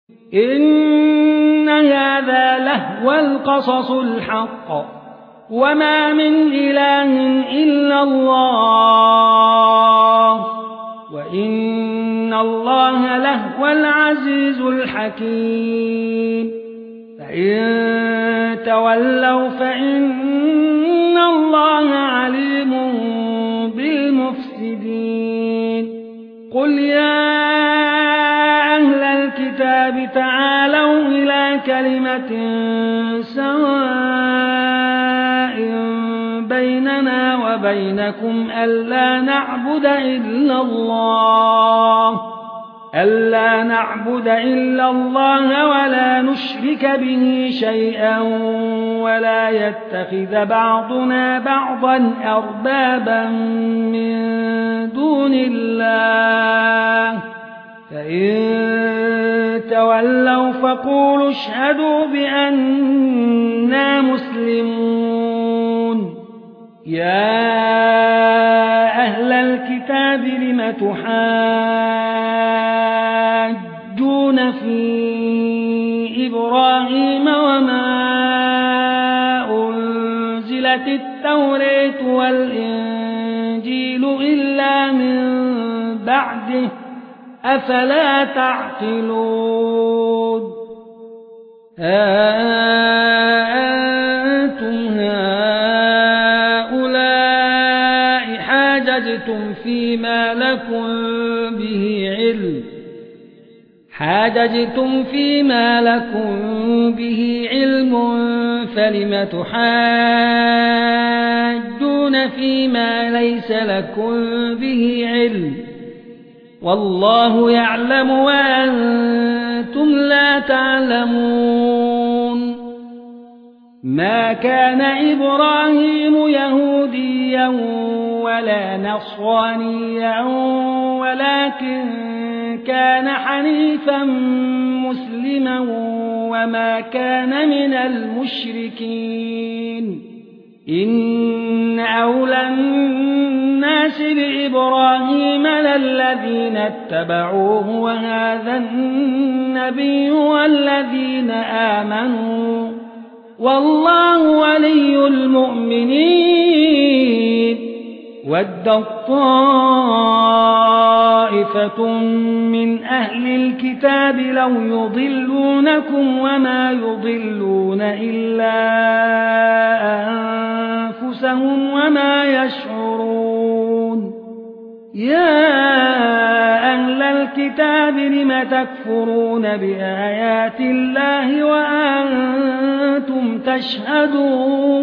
إن هذا لهو القصص الحق وما من إله إلا الله وإن الله لهو العزيز الحكيم فإن تولوا فإن الله عليم بالمفسدين قل يا أهل الكتاب تعالوا إلى كلمة سواء بيننا وبينكم ألا نعبد إلا الله ولا نشرك به شيئا ولا يتخذ بعضنا بعضا أربابا من دون الله فإن تولوا فقولوا اشهدوا بأننا مسلمون يا أهل الكتاب لم تحاجون في إبراهيم وما أنزلت التوراة والإنجيل إلا من بعده أفلا تعقلون أنتم هؤلاء حاججتم فيما لكم به علم فلم تحاجون فيما ليس لكم به علم والله يعلم وأنتم لا تعلمون ما كان إبراهيم يهوديا ولا نصرانيا ولكن كان حنيفا مسلما وما كان من المشركين إن أولى الناس بإبراهيم للذين اتبعوه وهذا النبي والذين آمنوا والله ولي المؤمنين ودت طائفة من أهل الكتاب لو يضلونكم وما يضلون إلا أنفسهم وما يشعرون يا أهل الكتاب لم تكفرون بآيات الله وأنتم تشهدون